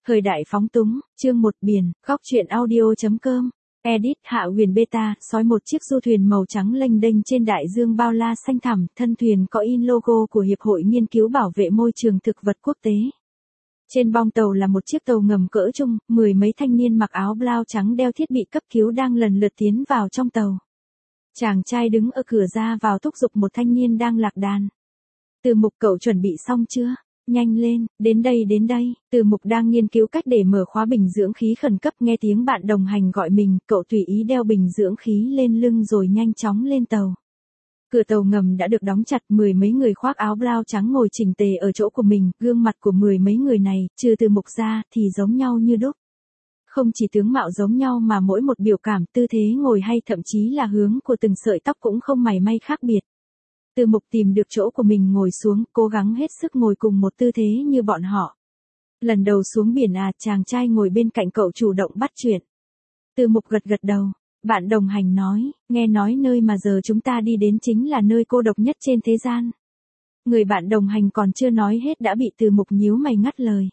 Thời đại phóng túng, chương 1 biển, góc truyện audio.com. Edit Hạ Huyền Beta, sói một chiếc du thuyền màu trắng lênh đênh trên đại dương bao la xanh thẳm, thân thuyền có in logo của Hiệp hội Nghiên cứu Bảo vệ Môi trường Thực vật Quốc tế. Trên bong tàu là một chiếc tàu ngầm cỡ trung, mười mấy thanh niên mặc áo blau trắng đeo thiết bị cấp cứu đang lần lượt tiến vào trong tàu. Chàng trai đứng ở cửa ra vào thúc giục một thanh niên đang lạc đàn. Từ Mục, cậu chuẩn bị xong chưa? Nhanh lên, đến đây. Từ Mục đang nghiên cứu cách để mở khóa bình dưỡng khí khẩn cấp, nghe tiếng bạn đồng hành gọi mình, cậu tùy ý đeo bình dưỡng khí lên lưng rồi nhanh chóng lên tàu. Cửa tàu ngầm đã được đóng chặt, mười mấy người khoác áo blau trắng ngồi chỉnh tề ở chỗ của mình, gương mặt của mười mấy người này, trừ Từ Mục ra, thì giống nhau như đúc. Không chỉ tướng mạo giống nhau mà mỗi một biểu cảm, tư thế ngồi hay thậm chí là hướng của từng sợi tóc cũng không mảy may khác biệt. Từ Mục tìm được chỗ của mình ngồi xuống, cố gắng hết sức ngồi cùng một tư thế như bọn họ. Lần đầu xuống biển à? Chàng trai ngồi bên cạnh cậu chủ động bắt chuyện. Từ Mục gật đầu. Bạn đồng hành nói, nghe nói nơi mà giờ chúng ta đi đến chính là nơi cô độc nhất trên thế gian. Người bạn đồng hành còn chưa nói hết đã bị Từ Mục nhíu mày ngắt lời.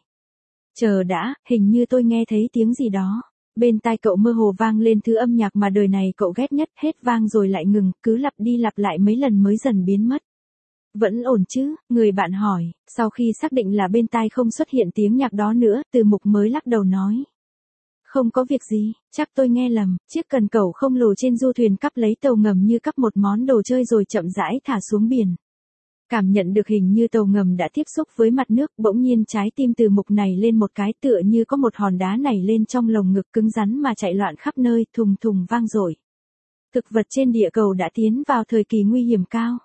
Chờ đã, hình như tôi nghe thấy tiếng gì đó. Bên tai cậu mơ hồ vang lên thứ âm nhạc mà đời này cậu ghét nhất, hết vang rồi lại ngừng, cứ lặp đi lặp lại mấy lần mới dần biến mất. Vẫn ổn chứ? Người bạn hỏi, sau khi xác định là bên tai không xuất hiện tiếng nhạc đó nữa, Từ Mục mới lắc đầu nói. Không có việc gì, chắc tôi nghe lầm, chiếc cần cẩu không lồ trên du thuyền cắp lấy tàu ngầm như cắp một món đồ chơi rồi chậm rãi thả xuống biển. Cảm nhận được hình như tàu ngầm đã tiếp xúc với mặt nước, bỗng nhiên trái tim Từ Mục này lên một cái, tựa như có một hòn đá nảy lên trong lồng ngực cứng rắn mà chạy loạn khắp nơi, thùng thùng vang dội. Thực vật trên địa cầu đã tiến vào thời kỳ nguy hiểm cao.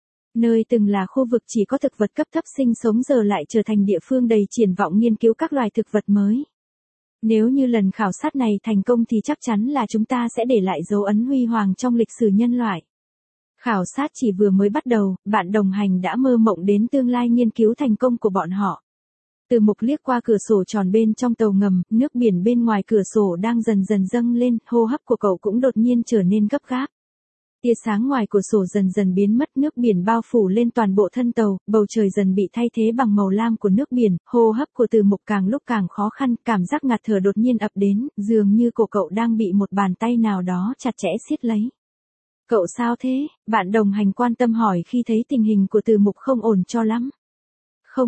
Nơi từng là khu vực chỉ có thực vật cấp thấp sinh sống giờ lại trở thành địa phương đầy triển vọng nghiên cứu các loài thực vật mới. Nếu như lần khảo sát này thành công thì chắc chắn là chúng ta sẽ để lại dấu ấn huy hoàng trong lịch sử nhân loại. Khảo sát chỉ vừa mới bắt đầu, bạn đồng hành đã mơ mộng đến tương lai nghiên cứu thành công của bọn họ. Từ Mục liếc qua cửa sổ tròn bên trong tàu ngầm, nước biển bên ngoài cửa sổ đang dần dần dâng lên, hô hấp của cậu cũng đột nhiên trở nên gấp gáp. Tia sáng ngoài cửa sổ dần dần biến mất, nước biển bao phủ lên toàn bộ thân tàu, bầu trời dần bị thay thế bằng màu lam của nước biển, hô hấp của Từ Mục càng lúc càng khó khăn, cảm giác ngạt thở đột nhiên ập đến, dường như cổ cậu đang bị một bàn tay nào đó chặt chẽ siết lấy. Cậu sao thế? Bạn đồng hành quan tâm hỏi khi thấy tình hình của Từ Mục không ổn cho lắm. Không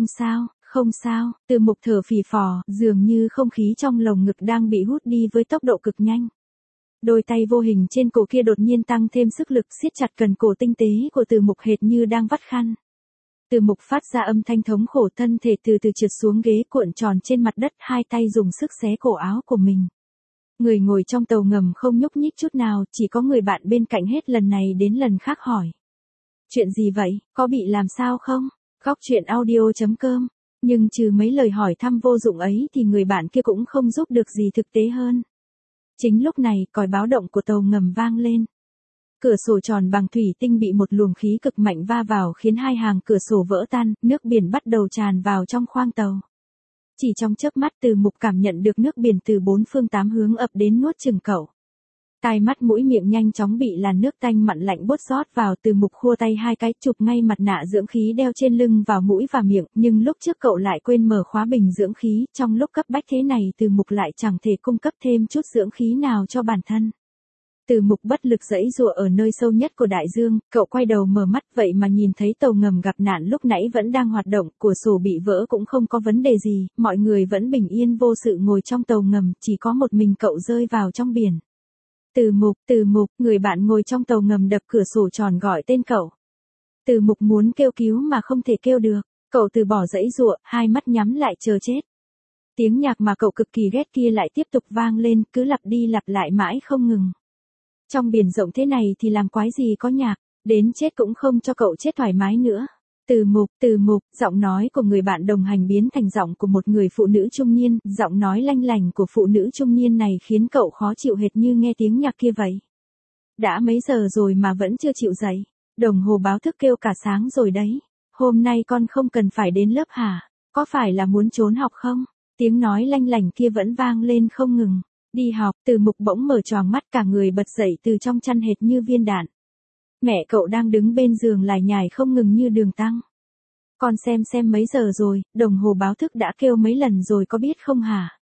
sao, Từ Mục thở phì phò, dường như không khí trong lồng ngực đang bị hút đi với tốc độ cực nhanh. Đôi tay vô hình trên cổ kia đột nhiên tăng thêm sức lực siết chặt cần cổ tinh tế của Từ Mục hệt như đang vắt khăn. Từ Mục phát ra âm thanh thống khổ, thân thể từ từ trượt xuống ghế cuộn tròn trên mặt đất, hai tay dùng sức xé cổ áo của mình. Người ngồi trong tàu ngầm không nhúc nhích chút nào, chỉ có người bạn bên cạnh hết lần này đến lần khác hỏi. Chuyện gì vậy, có bị làm sao không? Góc truyện audio.com. Nhưng trừ mấy lời hỏi thăm vô dụng ấy thì người bạn kia cũng không giúp được gì thực tế hơn. Chính lúc này, còi báo động của tàu ngầm vang lên. Cửa sổ tròn bằng thủy tinh bị một luồng khí cực mạnh va vào khiến hai hàng cửa sổ vỡ tan, nước biển bắt đầu tràn vào trong khoang tàu. Chỉ trong chớp mắt Từ Mục cảm nhận được nước biển từ bốn phương tám hướng ập đến nuốt chửng cậu. Tai mắt mũi miệng nhanh chóng bị làn nước tanh mặn lạnh buốt rót vào, Từ Mục khua tay hai cái chụp ngay mặt nạ dưỡng khí đeo trên lưng vào mũi và miệng, nhưng lúc trước cậu lại quên mở khóa bình dưỡng khí, trong lúc cấp bách thế này Từ Mục lại chẳng thể cung cấp thêm chút dưỡng khí nào cho bản thân. Từ Mục bất lực giãy giụa ở nơi sâu nhất của đại dương, cậu quay đầu mở mắt vậy mà nhìn thấy tàu ngầm gặp nạn lúc nãy vẫn đang hoạt động, cửa sổ bị vỡ cũng không có vấn đề gì, mọi người vẫn bình yên vô sự ngồi trong tàu ngầm, chỉ có một mình cậu rơi vào trong biển. Từ Mục, người bạn ngồi trong tàu ngầm đập cửa sổ tròn gọi tên cậu. Từ Mục muốn kêu cứu mà không thể kêu được, cậu từ bỏ giãy giụa, hai mắt nhắm lại chờ chết. Tiếng nhạc mà cậu cực kỳ ghét kia lại tiếp tục vang lên, cứ lặp đi lặp lại mãi không ngừng. Trong biển rộng thế này thì làm quái gì có nhạc, đến chết cũng không cho cậu chết thoải mái nữa. Từ Mục, giọng nói của người bạn đồng hành biến thành giọng của một người phụ nữ trung niên, giọng nói lanh lành của phụ nữ trung niên này khiến cậu khó chịu hệt như nghe tiếng nhạc kia vậy. Đã mấy giờ rồi mà vẫn chưa chịu dậy, đồng hồ báo thức kêu cả sáng rồi đấy. Hôm nay con không cần phải đến lớp hả? Có phải là muốn trốn học không? Tiếng nói lanh lành kia vẫn vang lên không ngừng. Đi học, Từ Mục bỗng mở choàng mắt, cả người bật dậy từ trong chăn hệt như viên đạn. Mẹ cậu đang đứng bên giường lải nhải không ngừng như đường tăng. Con xem mấy giờ rồi, đồng hồ báo thức đã kêu mấy lần rồi có biết không hả?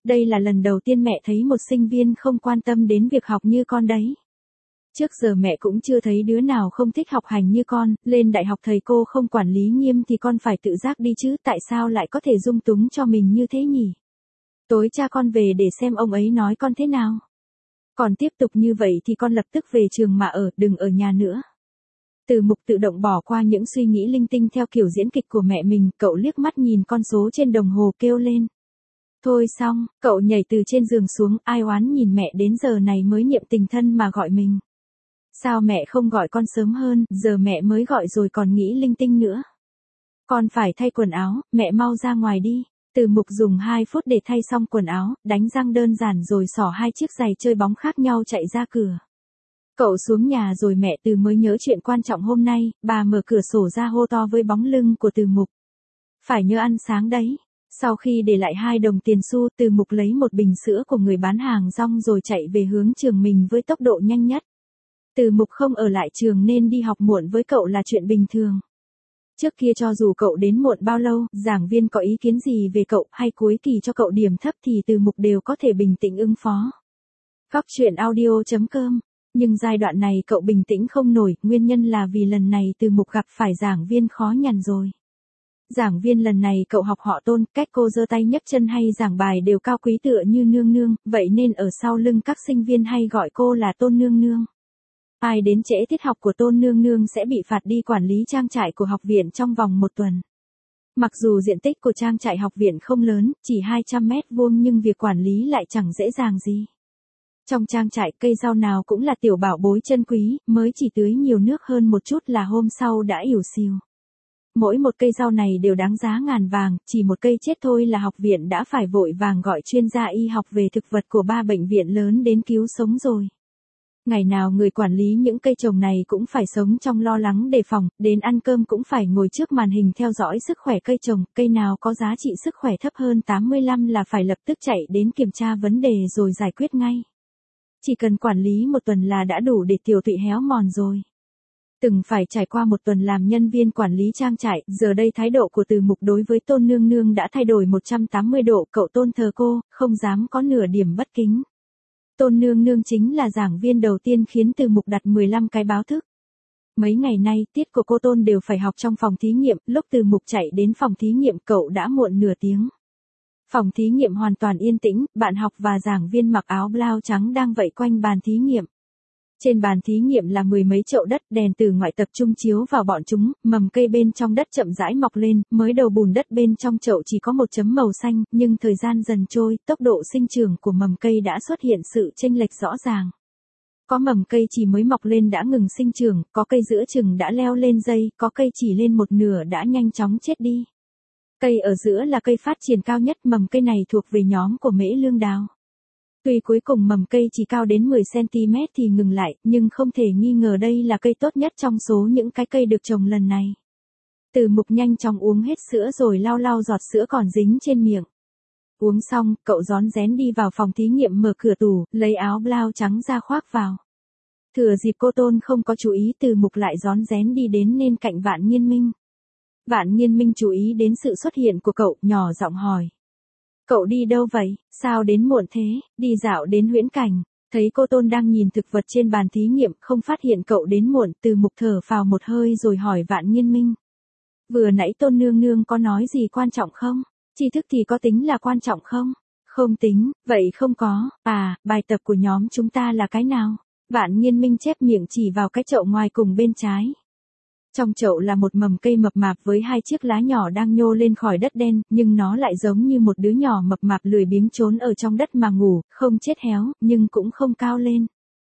Đây là lần đầu tiên mẹ thấy một sinh viên không quan tâm đến việc học như con đấy. Trước giờ mẹ cũng chưa thấy đứa nào không thích học hành như con, lên đại học thầy cô không quản lý nghiêm thì con phải tự giác đi chứ, tại sao lại có thể dung túng cho mình như thế nhỉ? Tối cha con về để xem ông ấy nói con thế nào. Còn tiếp tục như vậy thì con lập tức về trường mà ở, đừng ở nhà nữa. Từ Mục tự động bỏ qua những suy nghĩ linh tinh theo kiểu diễn kịch của mẹ mình, cậu liếc mắt nhìn con số trên đồng hồ kêu lên. Thôi xong, cậu nhảy từ trên giường xuống, ai oán nhìn mẹ đến giờ này mới niệm tình thân mà gọi mình. Sao mẹ không gọi con sớm hơn, giờ mẹ mới gọi rồi còn nghĩ linh tinh nữa. Con phải thay quần áo, mẹ mau ra ngoài đi. Từ Mục dùng 2 phút để thay xong quần áo, đánh răng đơn giản rồi xỏ 2 chiếc giày chơi bóng khác nhau chạy ra cửa. Cậu xuống nhà rồi mẹ Từ mới nhớ chuyện quan trọng hôm nay, bà mở cửa sổ ra hô to với bóng lưng của Từ Mục. Phải nhớ ăn sáng đấy. Sau khi để lại 2 đồng tiền xu, Từ Mục lấy một bình sữa của người bán hàng rong rồi chạy về hướng trường mình với tốc độ nhanh nhất. Từ Mục không ở lại trường nên đi học muộn với cậu là chuyện bình thường. Trước kia cho dù cậu đến muộn bao lâu, giảng viên có ý kiến gì về cậu hay cuối kỳ cho cậu điểm thấp thì Từ Mục đều có thể bình tĩnh ứng phó. Góc truyện audio.com. Nhưng giai đoạn này cậu bình tĩnh không nổi, nguyên nhân là vì lần này Từ Mục gặp phải giảng viên khó nhằn rồi. Giảng viên lần này cậu học họ Tôn, cách cô giơ tay nhấc chân hay giảng bài đều cao quý tựa như nương nương, vậy nên ở sau lưng các sinh viên hay gọi cô là Tôn nương nương. Ai đến trễ tiết học của Tôn nương nương sẽ bị phạt đi quản lý trang trại của học viện trong vòng 1 tuần. Mặc dù diện tích của trang trại học viện không lớn, chỉ 200 mét vuông nhưng việc quản lý lại chẳng dễ dàng gì. Trong trang trại cây rau nào cũng là tiểu bảo bối chân quý, mới chỉ tưới nhiều nước hơn một chút là hôm sau đã ỉu xìu. Mỗi một cây rau này đều đáng giá ngàn vàng, chỉ một cây chết thôi là học viện đã phải vội vàng gọi chuyên gia y học về thực vật của 3 bệnh viện lớn đến cứu sống rồi. Ngày nào người quản lý những cây trồng này cũng phải sống trong lo lắng đề phòng, đến ăn cơm cũng phải ngồi trước màn hình theo dõi sức khỏe cây trồng, cây nào có giá trị sức khỏe thấp hơn 85 là phải lập tức chạy đến kiểm tra vấn đề rồi giải quyết ngay. Chỉ cần quản lý 1 tuần là đã đủ để tiểu tụy héo mòn rồi. Từng phải trải qua 1 tuần làm nhân viên quản lý trang trại, giờ đây thái độ của Từ Mục đối với Tôn nương nương đã thay đổi 180 độ, cậu tôn thờ cô, không dám có nửa điểm bất kính. Tôn nương nương chính là giảng viên đầu tiên khiến Từ Mục đặt 15 cái báo thức. Mấy ngày nay, tiết của cô Tôn đều phải học trong phòng thí nghiệm, lúc Từ Mục chạy đến phòng thí nghiệm cậu đã muộn nửa tiếng. Phòng thí nghiệm hoàn toàn yên tĩnh, bạn học và giảng viên mặc áo blau trắng đang vây quanh bàn thí nghiệm. Trên bàn thí nghiệm là 10 mấy chậu đất, đèn từ ngoại tập trung chiếu vào bọn chúng, mầm cây bên trong đất chậm rãi mọc lên, mới đầu bùn đất bên trong chậu chỉ có một chấm màu xanh, nhưng thời gian dần trôi, tốc độ sinh trưởng của mầm cây đã xuất hiện sự chênh lệch rõ ràng. Có mầm cây chỉ mới mọc lên đã ngừng sinh trưởng, có cây giữa chừng đã leo lên dây, có cây chỉ lên một nửa đã nhanh chóng chết đi. Cây ở giữa là cây phát triển cao nhất, mầm cây này thuộc về nhóm của mễ lương đào. Tuy cuối cùng mầm cây chỉ cao đến 10 cm thì ngừng lại, nhưng không thể nghi ngờ đây là cây tốt nhất trong số những cái cây được trồng lần này. Từ Mục nhanh chóng uống hết sữa rồi lau lau giọt sữa còn dính trên miệng. Uống xong, cậu rón rén đi vào phòng thí nghiệm mở cửa tủ, lấy áo blau trắng ra khoác vào. Thừa dịp cô Tôn không có chú ý, Từ Mục lại rón rén đi đến bên cạnh Vạn Nghiên Minh. Vạn Nghiên Minh chú ý đến sự xuất hiện của cậu, nhỏ giọng hỏi. Cậu đi đâu vậy, sao đến muộn thế, đi dạo đến huyễn cảnh. Thấy cô Tôn đang nhìn thực vật trên bàn thí nghiệm, không phát hiện cậu đến muộn, Từ Mục thở phào một hơi rồi hỏi Vạn Nghiên Minh. Vừa nãy Tôn nương nương có nói gì quan trọng không? Tri thức thì có tính là quan trọng không? Không tính, vậy không có. À, bài tập của nhóm chúng ta là cái nào? Vạn Nghiên Minh chép miệng chỉ vào cái chậu ngoài cùng bên trái. Trong chậu là một mầm cây mập mạp với 2 chiếc lá nhỏ đang nhô lên khỏi đất đen, nhưng nó lại giống như một đứa nhỏ mập mạp lười biếng trốn ở trong đất mà ngủ, không chết héo, nhưng cũng không cao lên.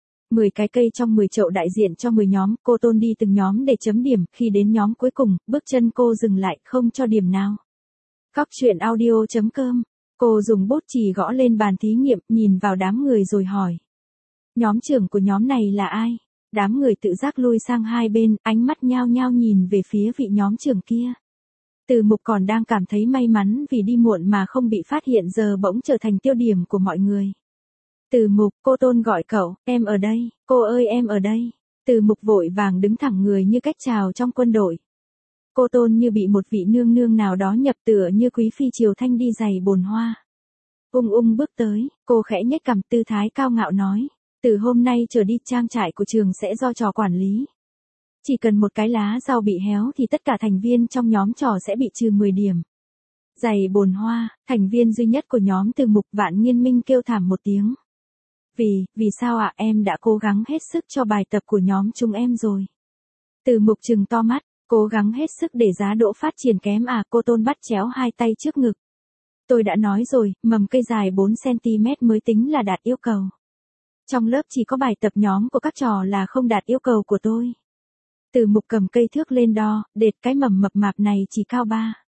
10 cái cây trong 10 chậu đại diện cho 10 nhóm, cô Tôn đi từng nhóm để chấm điểm, khi đến nhóm cuối cùng, bước chân cô dừng lại, không cho điểm nào. Góc truyện audio.com, cô dùng bút chì gõ lên bàn thí nghiệm, nhìn vào đám người rồi hỏi. Nhóm trưởng của nhóm này là ai? Đám người tự giác lui sang hai bên, ánh mắt nhao nhao nhìn về phía vị nhóm trưởng kia. Từ Mục còn đang cảm thấy may mắn vì đi muộn mà không bị phát hiện, giờ bỗng trở thành tiêu điểm của mọi người. Từ Mục, cô Tôn gọi cậu, em ở đây, cô ơi em ở đây. Từ Mục vội vàng đứng thẳng người như cách chào trong quân đội. Cô Tôn như bị một vị nương nương nào đó nhập tựa như quý phi triều thanh đi giày bồn hoa. Ung bước tới, cô khẽ nhếch cằm tư thái cao ngạo nói. Từ hôm nay trở đi trang trại của trường sẽ do trò quản lý. Chỉ cần một cái lá rau bị héo thì tất cả thành viên trong nhóm trò sẽ bị trừ 10 điểm. Giày bồn hoa, thành viên duy nhất của nhóm Từ Mục Vạn Nghiên Minh kêu thảm một tiếng. Vì sao ạ, em đã cố gắng hết sức cho bài tập của nhóm chúng em rồi. Từ Mục trừng to mắt, cố gắng hết sức để giá đỗ phát triển kém à, cô Tôn bắt chéo hai tay trước ngực. Tôi đã nói rồi, mầm cây dài 4cm mới tính là đạt yêu cầu. Trong lớp chỉ có bài tập nhóm của các trò là không đạt yêu cầu của tôi. Từ Mục cầm cây thước lên đo, đệt cái mầm mập mạp này chỉ cao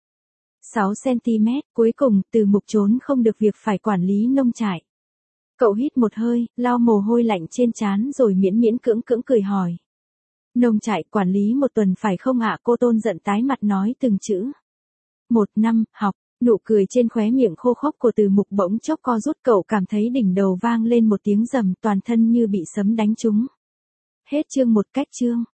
6cm, cuối cùng Từ Mục trốn không được việc phải quản lý nông trại. Cậu hít một hơi, lau mồ hôi lạnh trên trán rồi miễn cưỡng cười hỏi. Nông trại quản lý 1 tuần phải không ạ? Cô Tôn giận tái mặt nói từng chữ. 1 năm, học, nụ cười trên khóe miệng khô khốc của Từ Mục bỗng chốc co rút, cậu cảm thấy đỉnh đầu vang lên một tiếng rầm, toàn thân như bị sấm đánh trúng. Hết chương 1 cách chương.